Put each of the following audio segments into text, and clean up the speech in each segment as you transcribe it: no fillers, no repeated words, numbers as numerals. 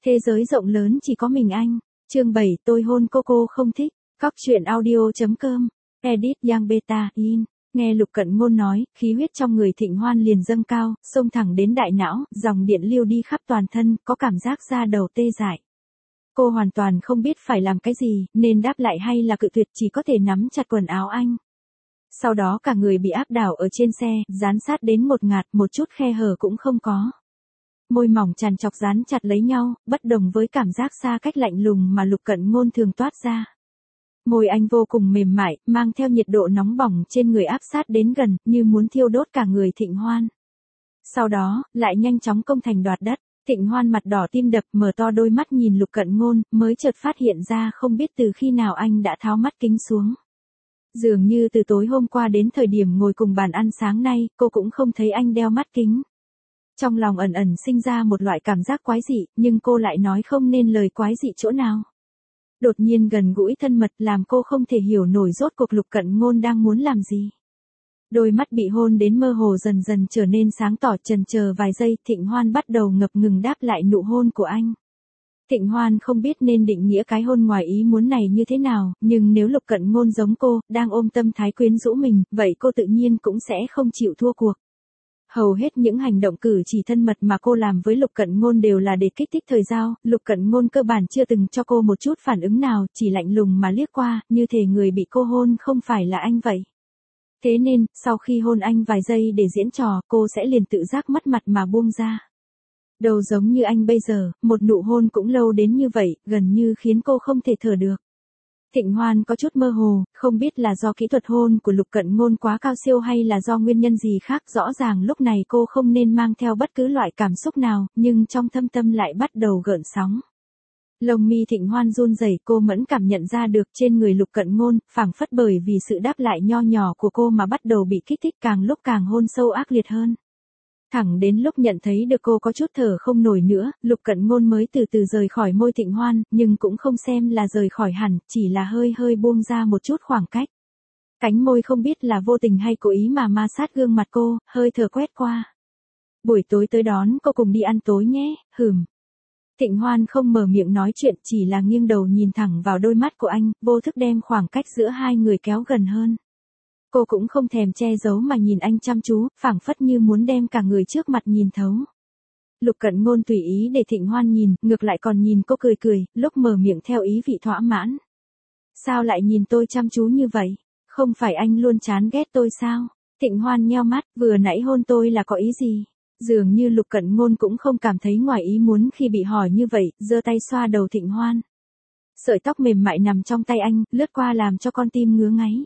Thế giới rộng lớn chỉ có mình anh. Chương 7, tôi hôn cô không thích. Cóc truyện audio.com. Edit Yang Beta In. Nghe Lục Cận Ngôn nói, khí huyết trong người Thịnh Hoan liền dâng cao, xông thẳng đến đại não, dòng điện lưu đi khắp toàn thân, có cảm giác da đầu tê dại. Cô hoàn toàn không biết phải làm cái gì, nên đáp lại hay là cự tuyệt, chỉ có thể nắm chặt quần áo anh. Sau đó cả người bị áp đảo ở trên xe, dán sát đến một ngạt, một chút khe hở cũng không có. Môi mỏng tràn trọc dán chặt lấy nhau, bất đồng với cảm giác xa cách lạnh lùng mà Lục Cận Ngôn thường toát ra. Môi anh vô cùng mềm mại, mang theo nhiệt độ nóng bỏng trên người áp sát đến gần, như muốn thiêu đốt cả người Thịnh Hoan. Sau đó, lại nhanh chóng công thành đoạt đất. Thịnh Hoan mặt đỏ tim đập, mở to đôi mắt nhìn Lục Cận Ngôn, mới chợt phát hiện ra không biết từ khi nào anh đã tháo mắt kính xuống. Dường như từ tối hôm qua đến thời điểm ngồi cùng bàn ăn sáng nay, cô cũng không thấy anh đeo mắt kính. Trong lòng ẩn ẩn sinh ra một loại cảm giác quái dị, nhưng cô lại nói không nên lời quái dị chỗ nào. Đột nhiên gần gũi thân mật làm cô không thể hiểu nổi rốt cuộc Lục Cận Ngôn đang muốn làm gì. Đôi mắt bị hôn đến mơ hồ dần dần trở nên sáng tỏ, chần chờ vài giây, Thịnh Hoan bắt đầu ngập ngừng đáp lại nụ hôn của anh. Thịnh Hoan không biết nên định nghĩa cái hôn ngoài ý muốn này như thế nào, nhưng nếu Lục Cận Ngôn giống cô, đang ôm tâm thái quyến rũ mình, vậy cô tự nhiên cũng sẽ không chịu thua cuộc. Hầu hết những hành động cử chỉ thân mật mà cô làm với Lục Cận Ngôn đều là để kích thích thời giao, Lục Cận Ngôn cơ bản chưa từng cho cô một chút phản ứng nào, chỉ lạnh lùng mà liếc qua, như thể người bị cô hôn không phải là anh vậy. Thế nên, sau khi hôn anh vài giây để diễn trò, cô sẽ liền tự giác mất mặt mà buông ra. Đâu giống như anh bây giờ, một nụ hôn cũng lâu đến như vậy, gần như khiến cô không thể thở được. Thịnh Hoan có chút mơ hồ, không biết là do kỹ thuật hôn của Lục Cận Ngôn quá cao siêu hay là do nguyên nhân gì khác, rõ ràng lúc này cô không nên mang theo bất cứ loại cảm xúc nào, nhưng trong thâm tâm lại bắt đầu gợn sóng. Lông mi Thịnh Hoan run rẩy, cô mẫn cảm nhận ra được trên người Lục Cận Ngôn, phảng phất bởi vì sự đáp lại nho nhỏ của cô mà bắt đầu bị kích thích, càng lúc càng hôn sâu ác liệt hơn. Thẳng đến lúc nhận thấy được cô có chút thở không nổi nữa, Lục Cận Ngôn mới từ từ rời khỏi môi Thịnh Hoan, nhưng cũng không xem là rời khỏi hẳn, chỉ là hơi hơi buông ra một chút khoảng cách. Cánh môi không biết là vô tình hay cố ý mà ma sát gương mặt cô, hơi thở quét qua. Buổi tối tới đón cô cùng đi ăn tối nhé, hửm. Thịnh Hoan không mở miệng nói chuyện, chỉ là nghiêng đầu nhìn thẳng vào đôi mắt của anh, vô thức đem khoảng cách giữa hai người kéo gần hơn. Cô cũng không thèm che giấu mà nhìn anh chăm chú, phảng phất như muốn đem cả người trước mặt nhìn thấu. Lục Cận Ngôn tùy ý để Thịnh Hoan nhìn, ngược lại còn nhìn cô cười cười, lúc mở miệng theo ý vị thỏa mãn. Sao lại nhìn tôi chăm chú như vậy? Không phải anh luôn chán ghét tôi sao? Thịnh Hoan nheo mắt, vừa nãy hôn tôi là có ý gì? Dường như Lục Cận Ngôn cũng không cảm thấy ngoài ý muốn khi bị hỏi như vậy, giơ tay xoa đầu Thịnh Hoan. Sợi tóc mềm mại nằm trong tay anh, lướt qua làm cho con tim ngứa ngáy.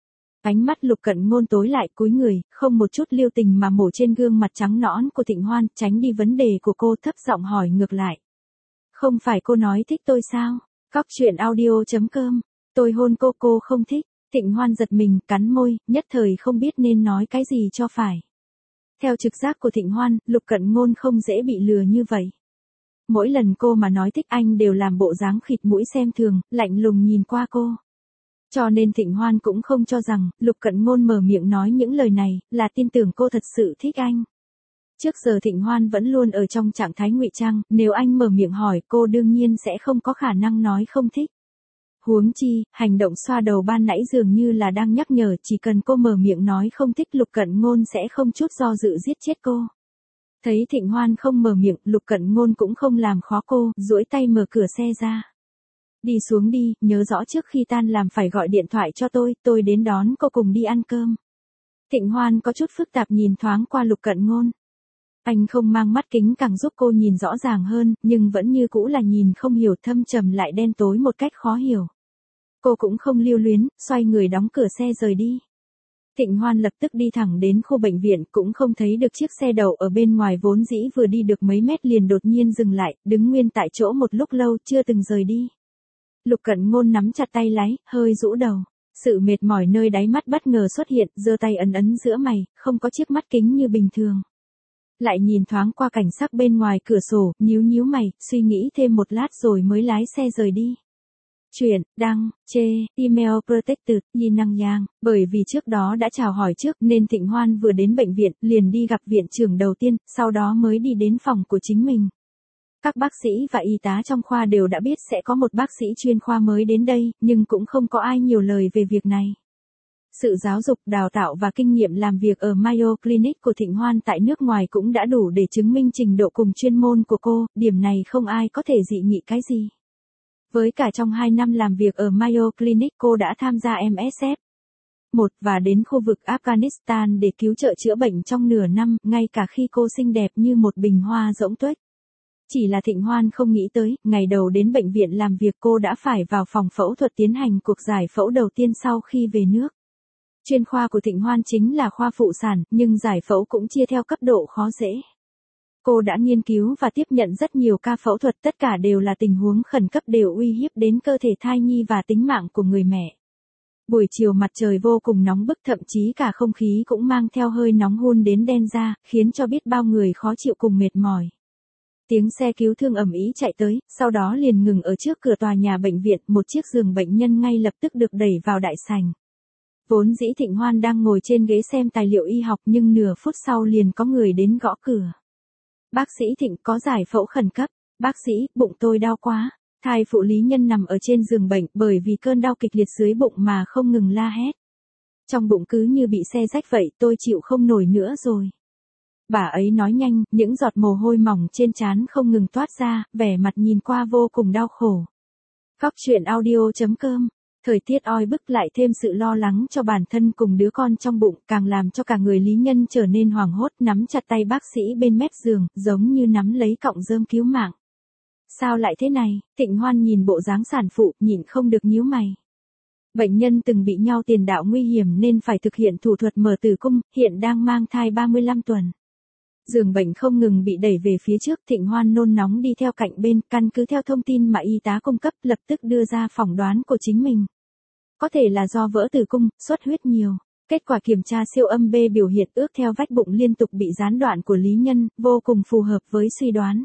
Ánh mắt Lục Cận Ngôn tối lại, cúi người, không một chút lưu tình mà mổ trên gương mặt trắng nõn của Thịnh Hoan, tránh đi vấn đề của cô, thấp giọng hỏi ngược lại. Không phải cô nói thích tôi sao? Cóc truyện audio.com. Tôi hôn cô không thích. Thịnh Hoan giật mình, cắn môi, nhất thời không biết nên nói cái gì cho phải. Theo trực giác của Thịnh Hoan, Lục Cận Ngôn không dễ bị lừa như vậy. Mỗi lần cô mà nói thích anh đều làm bộ dáng khịt mũi xem thường, lạnh lùng nhìn qua cô. Cho nên Thịnh Hoan cũng không cho rằng, Lục Cận Ngôn mở miệng nói những lời này, là tin tưởng cô thật sự thích anh. Trước giờ Thịnh Hoan vẫn luôn ở trong trạng thái ngụy trang, nếu anh mở miệng hỏi cô đương nhiên sẽ không có khả năng nói không thích. Huống chi, hành động xoa đầu ban nãy dường như là đang nhắc nhở, chỉ cần cô mở miệng nói không thích Lục Cận Ngôn sẽ không chút do dự giết chết cô. Thấy Thịnh Hoan không mở miệng, Lục Cận Ngôn cũng không làm khó cô, duỗi tay mở cửa xe ra. Đi xuống đi, nhớ rõ trước khi tan làm phải gọi điện thoại cho tôi đến đón cô cùng đi ăn cơm. Thịnh Hoan có chút phức tạp nhìn thoáng qua Lục Cận Ngôn. Anh không mang mắt kính càng giúp cô nhìn rõ ràng hơn, nhưng vẫn như cũ là nhìn không hiểu, thâm trầm lại đen tối một cách khó hiểu. Cô cũng không lưu luyến, xoay người đóng cửa xe rời đi. Thịnh Hoan lập tức đi thẳng đến khu bệnh viện, cũng không thấy được chiếc xe đậu ở bên ngoài, vốn dĩ vừa đi được mấy mét liền đột nhiên dừng lại, đứng nguyên tại chỗ một lúc lâu chưa từng rời đi. Lục Cận Ngôn nắm chặt tay lái, hơi rũ đầu. Sự mệt mỏi nơi đáy mắt bất ngờ xuất hiện, giơ tay ấn ấn giữa mày, không có chiếc mắt kính như bình thường. Lại nhìn thoáng qua cảnh sắc bên ngoài cửa sổ, nhíu mày, suy nghĩ thêm một lát rồi mới lái xe rời đi. Chuyện, đăng, chê, email protected, Yin Năng Yang, bởi vì trước đó đã chào hỏi trước nên Thịnh Hoan vừa đến bệnh viện, liền đi gặp viện trưởng đầu tiên, sau đó mới đi đến phòng của chính mình. Các bác sĩ và y tá trong khoa đều đã biết sẽ có một bác sĩ chuyên khoa mới đến đây, nhưng cũng không có ai nhiều lời về việc này. Sự giáo dục, đào tạo và kinh nghiệm làm việc ở Mayo Clinic của Thịnh Hoan tại nước ngoài cũng đã đủ để chứng minh trình độ cùng chuyên môn của cô, điểm này không ai có thể dị nghị cái gì. Với cả trong 2 năm làm việc ở Mayo Clinic cô đã tham gia MSF 1 và đến khu vực Afghanistan để cứu trợ chữa bệnh trong nửa năm, ngay cả khi cô xinh đẹp như một bình hoa rỗng tuếch. Chỉ là Thịnh Hoan không nghĩ tới, ngày đầu đến bệnh viện làm việc cô đã phải vào phòng phẫu thuật tiến hành cuộc giải phẫu đầu tiên sau khi về nước. Chuyên khoa của Thịnh Hoan chính là khoa phụ sản, nhưng giải phẫu cũng chia theo cấp độ khó dễ. Cô đã nghiên cứu và tiếp nhận rất nhiều ca phẫu thuật, tất cả đều là tình huống khẩn cấp, đều uy hiếp đến cơ thể thai nhi và tính mạng của người mẹ. Buổi chiều mặt trời vô cùng nóng bức, thậm chí cả không khí cũng mang theo hơi nóng hun đến đen da, khiến cho biết bao người khó chịu cùng mệt mỏi. Tiếng xe cứu thương ầm ĩ chạy tới, sau đó liền ngừng ở trước cửa tòa nhà bệnh viện, một chiếc giường bệnh nhân ngay lập tức được đẩy vào đại sảnh. Vốn dĩ Thịnh Hoan đang ngồi trên ghế xem tài liệu y học, nhưng nửa phút sau liền có người đến gõ cửa. Bác sĩ Thịnh, có giải phẫu khẩn cấp. Bác sĩ, bụng tôi đau quá. Thai phụ Lý Nhân nằm ở trên giường bệnh, bởi vì cơn đau kịch liệt dưới bụng mà không ngừng la hét. Trong bụng cứ như bị xé rách vậy, tôi chịu không nổi nữa rồi. Bà ấy nói nhanh, những giọt mồ hôi mỏng trên trán không ngừng toát ra, vẻ mặt nhìn qua vô cùng đau khổ. Cóc truyện audio.com. Thời tiết oi bức lại thêm sự lo lắng cho bản thân cùng đứa con trong bụng, càng làm cho cả người Lý Nhân trở nên hoảng hốt, nắm chặt tay bác sĩ bên mép giường, giống như nắm lấy cọng rơm cứu mạng. Sao lại thế này? Thịnh Hoan nhìn bộ dáng sản phụ, nhịn không được nhíu mày. Bệnh nhân từng bị nhau tiền đạo nguy hiểm nên phải thực hiện thủ thuật mở tử cung, hiện đang mang thai 35 tuần. Giường bệnh không ngừng bị đẩy về phía trước, Thịnh Hoan nôn nóng đi theo cạnh bên, căn cứ theo thông tin mà y tá cung cấp, lập tức đưa ra phỏng đoán của chính mình. Có thể là do vỡ tử cung, xuất huyết nhiều. Kết quả kiểm tra siêu âm B biểu hiện ước theo vách bụng liên tục bị gián đoạn của Lý Nhân, vô cùng phù hợp với suy đoán.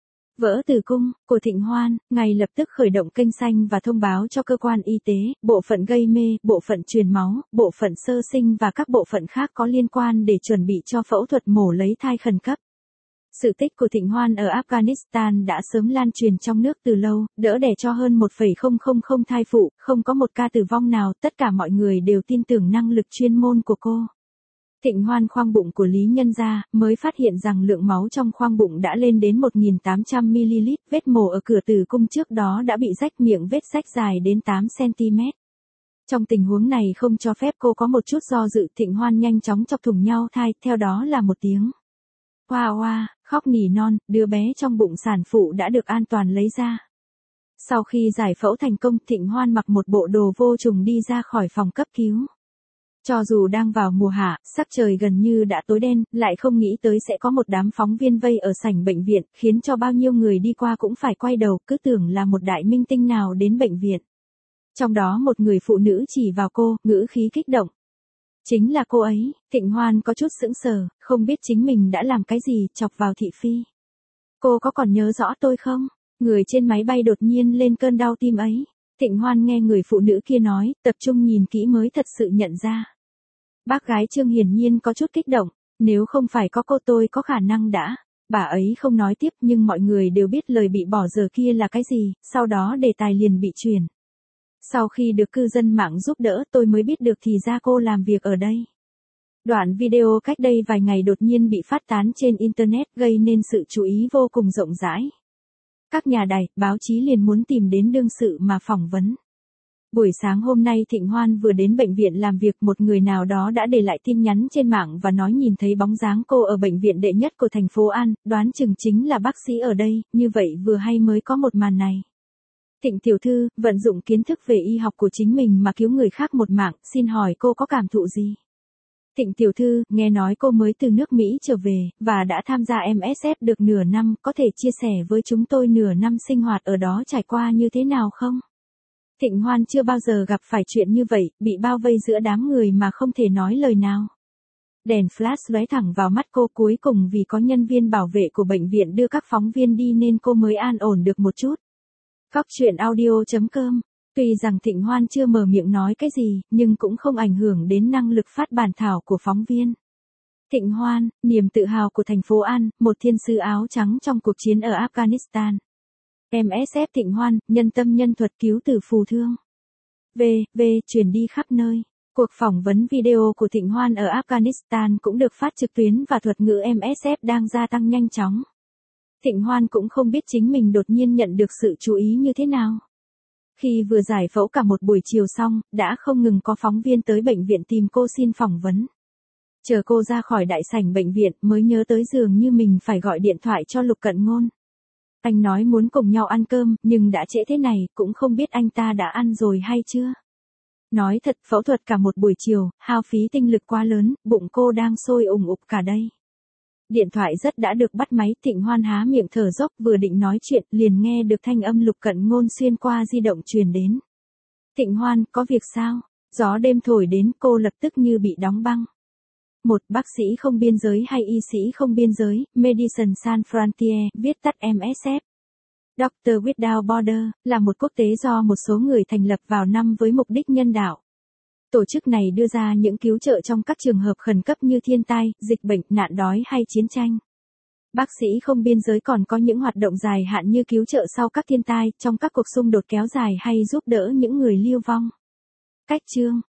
Vỡ tử cung của Thịnh Hoan, ngay lập tức khởi động kênh xanh và thông báo cho cơ quan y tế, bộ phận gây mê, bộ phận truyền máu, bộ phận sơ sinh và các bộ phận khác có liên quan để chuẩn bị cho phẫu thuật mổ lấy thai khẩn cấp. Sự tích của Thịnh Hoan ở Afghanistan đã sớm lan truyền trong nước từ lâu, đỡ đẻ cho hơn 1,000 thai phụ, không có một ca tử vong nào, tất cả mọi người đều tin tưởng năng lực chuyên môn của cô. Thịnh Hoan khoang bụng của Lý Nhân ra, mới phát hiện rằng lượng máu trong khoang bụng đã lên đến 1.800ml, vết mổ ở cửa tử cung trước đó đã bị rách miệng, vết rách dài đến 8cm. Trong tình huống này không cho phép cô có một chút do dự, Thịnh Hoan nhanh chóng chọc thủng nhau thai, theo đó là một tiếng hoa hoa, khóc nỉ non, đứa bé trong bụng sản phụ đã được an toàn lấy ra. Sau khi giải phẫu thành công, Thịnh Hoan mặc một bộ đồ vô trùng đi ra khỏi phòng cấp cứu. Cho dù đang vào mùa hạ, sắc trời gần như đã tối đen, lại không nghĩ tới sẽ có một đám phóng viên vây ở sảnh bệnh viện, khiến cho bao nhiêu người đi qua cũng phải quay đầu, cứ tưởng là một đại minh tinh nào đến bệnh viện. Trong đó một người phụ nữ chỉ vào cô, ngữ khí kích động. Chính là cô ấy. Thịnh Hoan có chút sững sờ, không biết chính mình đã làm cái gì, chọc vào thị phi. Cô có còn nhớ rõ tôi không? Người trên máy bay đột nhiên lên cơn đau tim ấy. Thịnh Hoan nghe người phụ nữ kia nói, tập trung nhìn kỹ mới thật sự nhận ra. Bác gái Trương hiển nhiên có chút kích động, nếu không phải có cô tôi có khả năng đã. Bà ấy không nói tiếp, nhưng mọi người đều biết lời bị bỏ dở kia là cái gì, sau đó đề tài liền bị chuyển. Sau khi được cư dân mạng giúp đỡ, tôi mới biết được thì ra cô làm việc ở đây. Đoạn video cách đây vài ngày đột nhiên bị phát tán trên Internet, gây nên sự chú ý vô cùng rộng rãi. Các nhà đài, báo chí liền muốn tìm đến đương sự mà phỏng vấn. Buổi sáng hôm nay Thịnh Hoan vừa đến bệnh viện làm việc, một người nào đó đã để lại tin nhắn trên mạng và nói nhìn thấy bóng dáng cô ở bệnh viện đệ nhất của thành phố An, đoán chừng chính là bác sĩ ở đây, như vậy vừa hay mới có một màn này. Thịnh tiểu thư, vận dụng kiến thức về y học của chính mình mà cứu người khác một mạng, xin hỏi cô có cảm thụ gì? Thịnh tiểu thư, nghe nói cô mới từ nước Mỹ trở về, và đã tham gia MSF được nửa năm, có thể chia sẻ với chúng tôi nửa năm sinh hoạt ở đó trải qua như thế nào không? Thịnh Hoan chưa bao giờ gặp phải chuyện như vậy, bị bao vây giữa đám người mà không thể nói lời nào. Đèn flash lóe thẳng vào mắt cô, cuối cùng vì có nhân viên bảo vệ của bệnh viện đưa các phóng viên đi nên cô mới an ổn được một chút. Cóc truyện audio.com. Tuy rằng Thịnh Hoan chưa mở miệng nói cái gì, nhưng cũng không ảnh hưởng đến năng lực phát bản thảo của phóng viên. Thịnh Hoan, niềm tự hào của thành phố An, một thiên sứ áo trắng trong cuộc chiến ở Afghanistan. MSF Thịnh Hoan, nhân tâm nhân thuật cứu tử phù thương. Truyền đi khắp nơi. Cuộc phỏng vấn video của Thịnh Hoan ở Afghanistan cũng được phát trực tuyến và thuật ngữ MSF đang gia tăng nhanh chóng. Thịnh Hoan cũng không biết chính mình đột nhiên nhận được sự chú ý như thế nào. Khi vừa giải phẫu cả một buổi chiều xong, đã không ngừng có phóng viên tới bệnh viện tìm cô xin phỏng vấn. Chờ cô ra khỏi đại sảnh bệnh viện mới nhớ tới dường như mình phải gọi điện thoại cho Lục Cận Ngôn. Anh nói muốn cùng nhau ăn cơm, nhưng đã trễ thế này, cũng không biết anh ta đã ăn rồi hay chưa. Nói thật, phẫu thuật cả một buổi chiều, hao phí tinh lực quá lớn, bụng cô đang sôi ủng ục cả đây. Điện thoại rất đã được bắt máy, Thịnh Hoan há miệng thở dốc vừa định nói chuyện, liền nghe được thanh âm Lục Cận Ngôn xuyên qua di động truyền đến. Thịnh Hoan, có việc sao? Gió đêm thổi đến, cô lập tức như bị đóng băng. Một bác sĩ không biên giới hay y sĩ không biên giới, Medicine Sans Frontières, viết tắt MSF. Doctor Without Border, là một quốc tế do một số người thành lập vào năm với mục đích nhân đạo. Tổ chức này đưa ra những cứu trợ trong các trường hợp khẩn cấp như thiên tai, dịch bệnh, nạn đói hay chiến tranh. Bác sĩ không biên giới còn có những hoạt động dài hạn như cứu trợ sau các thiên tai, trong các cuộc xung đột kéo dài hay giúp đỡ những người lưu vong. Cách chương